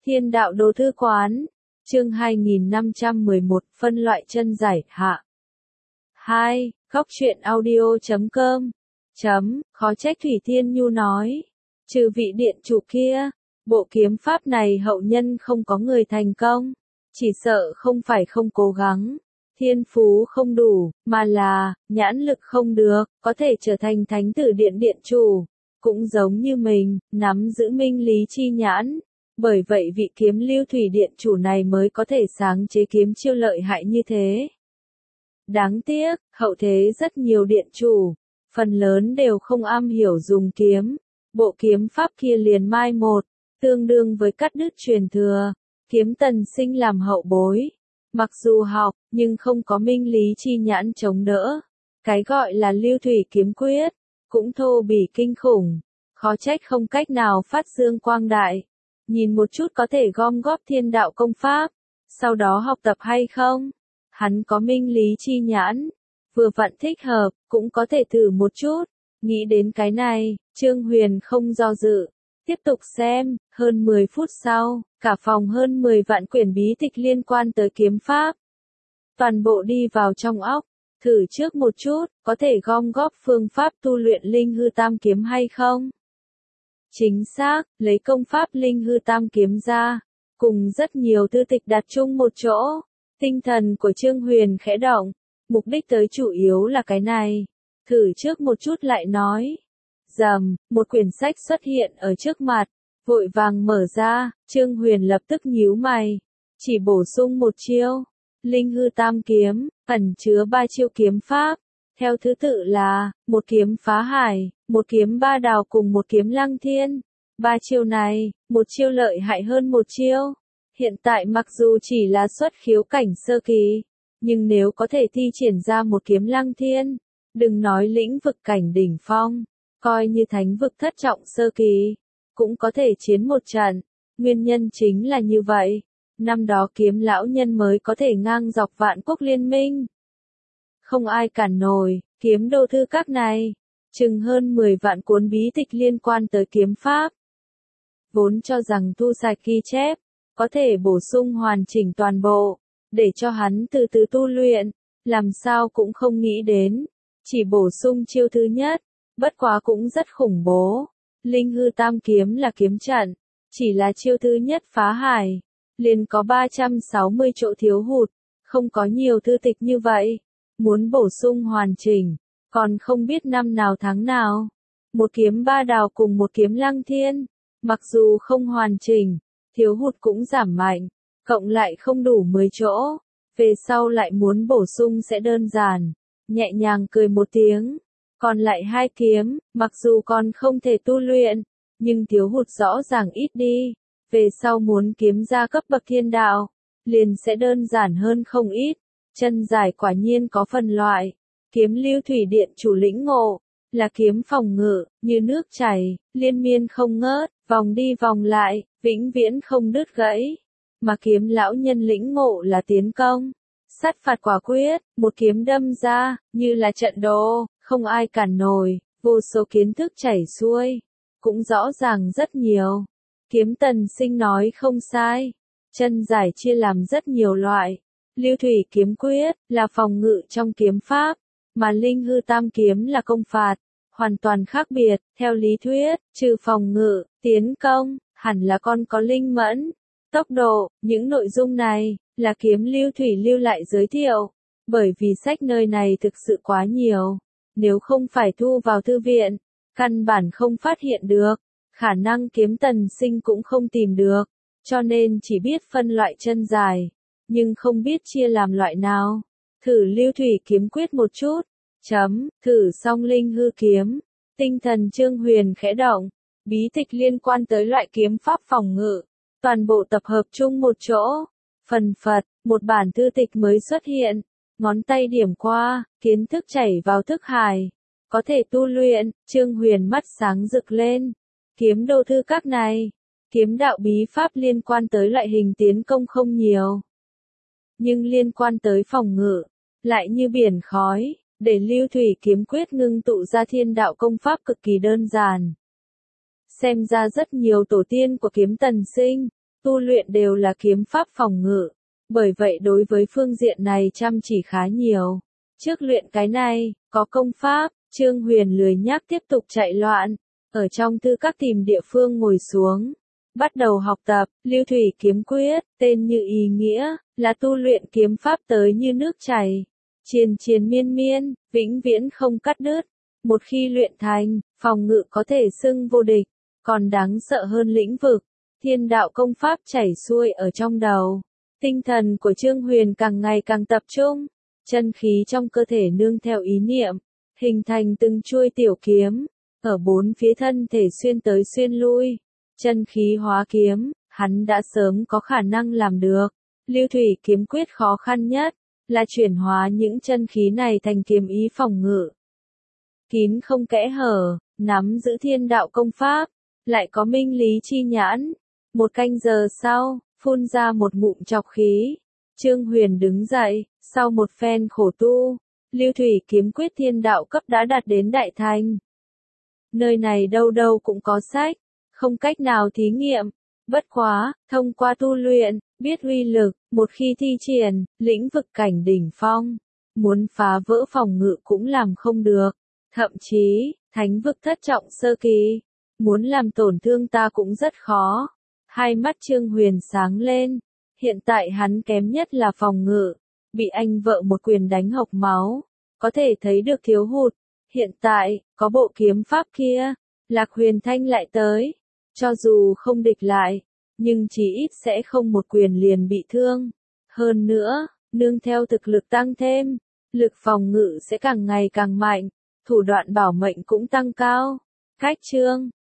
Thiên đạo đồ thư quán, chương 2511, phân loại chân giải, hạ. 2. Góc truyện audio.com. Khó trách Thủy Thiên Nhu nói. Trừ vị điện chủ kia, bộ kiếm pháp này hậu nhân không có người thành công. Chỉ sợ không phải không cố gắng, thiên phú không đủ, mà là, nhãn lực không được, có thể trở thành thánh tử điện điện chủ. Cũng giống như mình, nắm giữ minh lý chi nhãn. Bởi vậy vị kiếm lưu thủy điện chủ này mới có thể sáng chế kiếm chiêu lợi hại như thế. Đáng tiếc, hậu thế rất nhiều điện chủ, phần lớn đều không am hiểu dùng kiếm. Bộ kiếm pháp kia liền mai một, tương đương với cắt đứt truyền thừa. Kiếm Tần Sinh làm hậu bối. Mặc dù học, nhưng không có minh lý chi nhãn chống đỡ. Cái gọi là lưu thủy kiếm quyết, cũng thô bỉ kinh khủng. Khó trách không cách nào phát dương quang đại. Nhìn một chút có thể gom góp thiên đạo công pháp, sau đó học tập hay không? Hắn có minh lý chi nhãn, vừa vặn thích hợp, cũng có thể thử một chút. Nghĩ đến cái này, Trương Huyền không do dự, tiếp tục xem. Hơn 10 phút sau, cả phòng hơn 10 vạn quyển bí tịch liên quan tới kiếm pháp. Toàn bộ đi vào trong óc, thử trước một chút, có thể gom góp phương pháp tu luyện linh hư tam kiếm hay không? Chính xác, lấy công pháp linh hư tam kiếm ra, cùng rất nhiều thư tịch đặt chung một chỗ. Tinh thần của Trương Huyền khẽ động, mục đích tới chủ yếu là cái này. Thử trước một chút lại nói. Rầm, một quyển sách xuất hiện ở trước mặt, vội vàng mở ra, Trương Huyền lập tức nhíu mày. Chỉ bổ sung một chiêu, linh hư tam kiếm, ẩn chứa 3 chiêu kiếm pháp. Theo thứ tự là, một kiếm phá hải, một kiếm ba đào cùng một kiếm lăng thiên. 3 chiêu này, một chiêu lợi hại hơn một chiêu. Hiện tại mặc dù chỉ là xuất khiếu cảnh sơ kỳ, nhưng nếu có thể thi triển ra một kiếm lăng thiên, đừng nói lĩnh vực cảnh đỉnh phong, coi như thánh vực thất trọng sơ kỳ, cũng có thể chiến một trận. Nguyên nhân chính là như vậy, năm đó kiếm lão nhân mới có thể ngang dọc vạn quốc liên minh. Không ai cản nổi, kiếm đô thư các này, chừng hơn 10 vạn cuốn bí tịch liên quan tới kiếm pháp. Vốn cho rằng thu sạch ghi chép, có thể bổ sung hoàn chỉnh toàn bộ, để cho hắn từ từ tu luyện, làm sao cũng không nghĩ đến. Chỉ bổ sung chiêu thứ nhất, bất quá cũng rất khủng bố. Linh hư tam kiếm là kiếm trận, chỉ là chiêu thứ nhất phá hải, liền có 360 chỗ thiếu hụt, không có nhiều thư tịch như vậy. Muốn bổ sung hoàn chỉnh, còn không biết năm nào tháng nào. Một kiếm ba đào cùng một kiếm lăng thiên, mặc dù không hoàn chỉnh, thiếu hụt cũng giảm mạnh, cộng lại không đủ 10 chỗ. Về sau lại muốn bổ sung sẽ đơn giản. Nhẹ nhàng cười một tiếng. Còn lại 2 kiếm, mặc dù còn không thể tu luyện, nhưng thiếu hụt rõ ràng ít đi. Về sau muốn kiếm ra cấp bậc thiên đạo, liền sẽ đơn giản hơn không ít. Chân giải quả nhiên có phân loại. Kiếm lưu thủy điện chủ lĩnh ngộ, là kiếm phòng ngự, như nước chảy, liên miên không ngớt, vòng đi vòng lại, vĩnh viễn không đứt gãy. Mà kiếm lão nhân lĩnh ngộ là tiến công, sát phạt quả quyết, một kiếm đâm ra, như là trận đồ, không ai cản nổi, vô số kiến thức chảy xuôi, cũng rõ ràng rất nhiều. Kiếm Tần Sinh nói không sai, chân giải chia làm rất nhiều loại. Lưu thủy kiếm quyết, là phòng ngự trong kiếm pháp, mà linh hư tam kiếm là công phạt, hoàn toàn khác biệt. Theo lý thuyết, trừ phòng ngự, tiến công, hẳn là con có linh mẫn, tốc độ, những nội dung này, là kiếm lưu thủy lưu lại giới thiệu, bởi vì sách nơi này thực sự quá nhiều, nếu không phải thu vào thư viện, căn bản không phát hiện được, khả năng Kiếm Tần Sinh cũng không tìm được, cho nên chỉ biết phân loại chân dài, nhưng không biết chia làm loại nào. Thử lưu thủy kiếm quyết một chút. Thử xong linh hư kiếm. Tinh thần Trương Huyền khẽ động. Bí tịch liên quan tới loại kiếm pháp phòng ngự. Toàn bộ tập hợp chung một chỗ. Phần phật, một bản thư tịch mới xuất hiện. Ngón tay điểm qua, kiến thức chảy vào thức hải. Có thể tu luyện, Trương Huyền mắt sáng rực lên. Kiếm đô thư các này. Kiếm đạo bí pháp liên quan tới loại hình tiến công không nhiều. Nhưng liên quan tới phòng ngự, lại như biển khói, để lưu thủy kiếm quyết ngưng tụ ra thiên đạo công pháp cực kỳ đơn giản. Xem ra rất nhiều tổ tiên của Kiếm Tần Sinh, tu luyện đều là kiếm pháp phòng ngự. Bởi vậy đối với phương diện này chăm chỉ khá nhiều. Trước luyện cái này, có công pháp, Trương Huyền lười nhác tiếp tục chạy loạn. Ở trong tư các tìm địa phương ngồi xuống. Bắt đầu học tập, Lưu Thủy Kiếm Quyết, tên như ý nghĩa, là tu luyện kiếm pháp tới như nước chảy. Triền triền miên miên, vĩnh viễn không cắt đứt. Một khi luyện thành, phòng ngự có thể xưng vô địch, còn đáng sợ hơn lĩnh vực. Thiên đạo công pháp chảy xuôi ở trong đầu. Tinh thần của Trương Huyền càng ngày càng tập trung. Chân khí trong cơ thể nương theo ý niệm, hình thành từng chuôi tiểu kiếm. Ở bốn phía thân thể xuyên tới xuyên lui. Chân khí hóa kiếm, hắn đã sớm có khả năng làm được. Lưu Thủy Kiếm Quyết khó khăn nhất, là chuyển hóa những chân khí này thành kiếm ý phòng ngự. Kín không kẽ hở, nắm giữ thiên đạo công pháp, lại có minh lý chi nhãn. 1 canh giờ sau, phun ra một ngụm trọc khí. Trương Huyền đứng dậy, sau một phen khổ tu, Lưu Thủy Kiếm Quyết thiên đạo cấp đã đạt đến đại thành. Nơi này đâu đâu cũng có sách, không cách nào thí nghiệm. Bất quá, thông qua tu luyện, biết uy lực, một khi thi triển, lĩnh vực cảnh đỉnh phong. Muốn phá vỡ phòng ngự cũng làm không được. Thậm chí, thánh vực thất trọng sơ kỳ, muốn làm tổn thương ta cũng rất khó. Hai mắt Trương Huyền sáng lên. Hiện tại hắn kém nhất là phòng ngự. Bị anh vợ một quyền đánh hộc máu. Có thể thấy được thiếu hụt. Hiện tại, có bộ kiếm pháp kia. Lạc Huyền Thanh lại tới. Cho dù không địch lại, nhưng chí ít sẽ không một quyền liền bị thương. Hơn nữa, nương theo thực lực tăng thêm, lực phòng ngự sẽ càng ngày càng mạnh. Thủ đoạn bảo mệnh cũng tăng cao. Cách chương